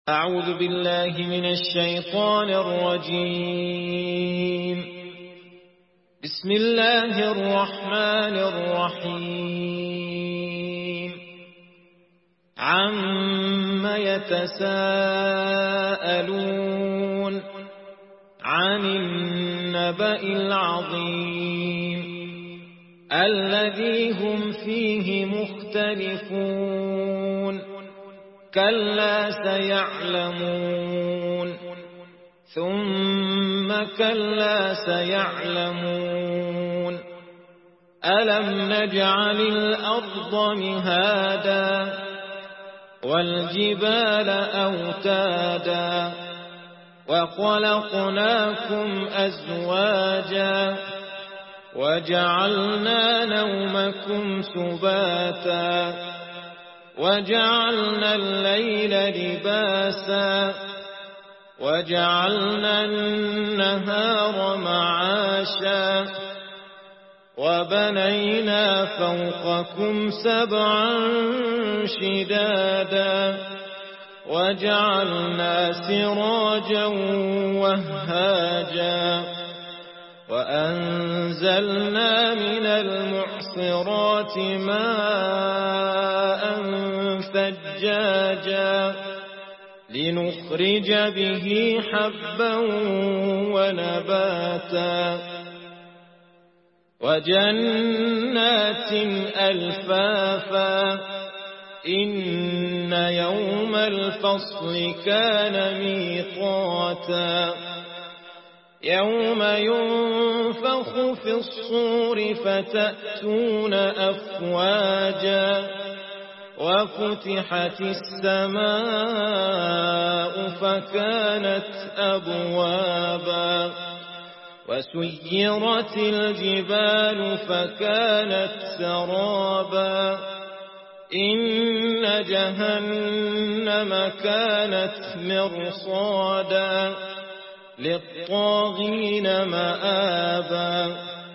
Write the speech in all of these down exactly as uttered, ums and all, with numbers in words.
أعوذ بالله من الشيطان الرجيم. بسم الله الرحمن الرحيم. عَمَّ يتساءلون عن النبأ العظيم الذي هم فيه مختلفون كلا سيعلمون ثم كلا سيعلمون ألم نجعل الأرض مهادا والجبال أوتادا وخلقناكم أزواجا وجعلنا نومكم سباتا وجعلنا الليل لباسا وجعلنا النهار معاشا وبنينا فوقكم سبعا شدادا وجعلنا سراجا وهاجا وأنزلنا من المعصرات ماء ثجاجا لنخرج به حبا ونباتا وجنات ألفافا إن يوم الفصل كان ميقاتا يوم ينفخ في الصور فتأتون أفواجا وفتحت السماء فكانت أبوابا وسيرت الجبال فكانت سرابا إن جهنم كانت مرصادا للطاغين مآبا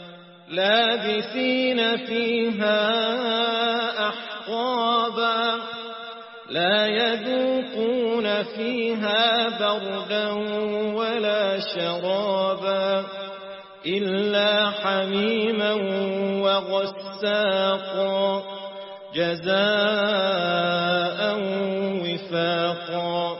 لابثين فيها أحقابا لا يذوقون فيها بردا ولا شرابا إلا حميما وغساقا جزاء وفاقا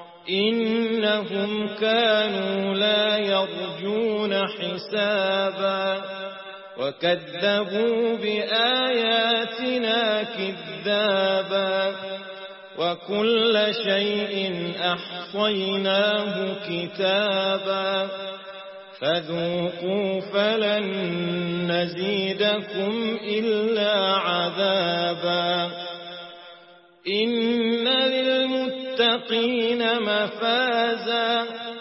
إنهم كانوا لا يرجون حسابا وكذبوا بآياتنا كذابا وكل شيء أحصيناه كتابا فذوقوا فلن نزيدكم إلا عذابا إن للمتقين مفازا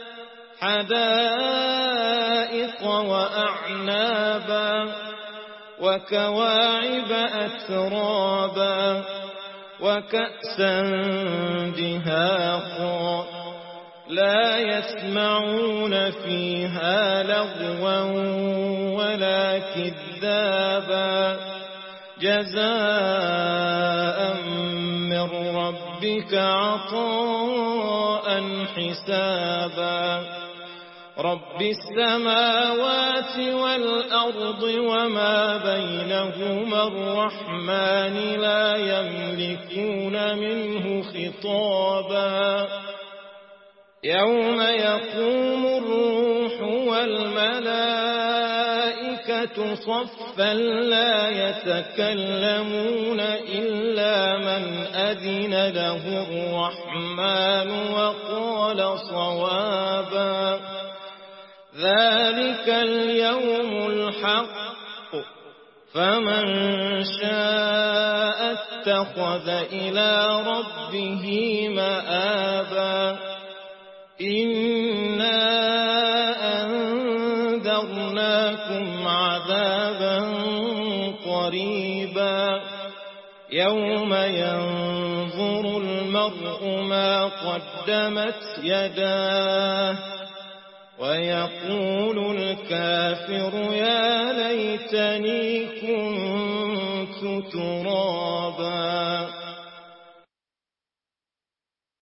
حدائق وأعنابا وكواعب أترابا وكأسا دهاقا لا يسمعون فيها لغوا ولا كذابا جزاء من ربك عطاء حسابا رب السماوات والأرض وما بينهما الرحمن لا يملكون منه خطابا يوم يقوم الروح والملائكة صفا لا يتكلمون إلا من أذن له الرحمن وقال صوابا ذلك اليوم الحق فمن شاء اتخذ إلى ربه مآبا إنا أنذرناكم عذابا قريبا يوم ينظر المرء ما قدمت يداه ويقول الكافر يا ليتني كنت ترابا.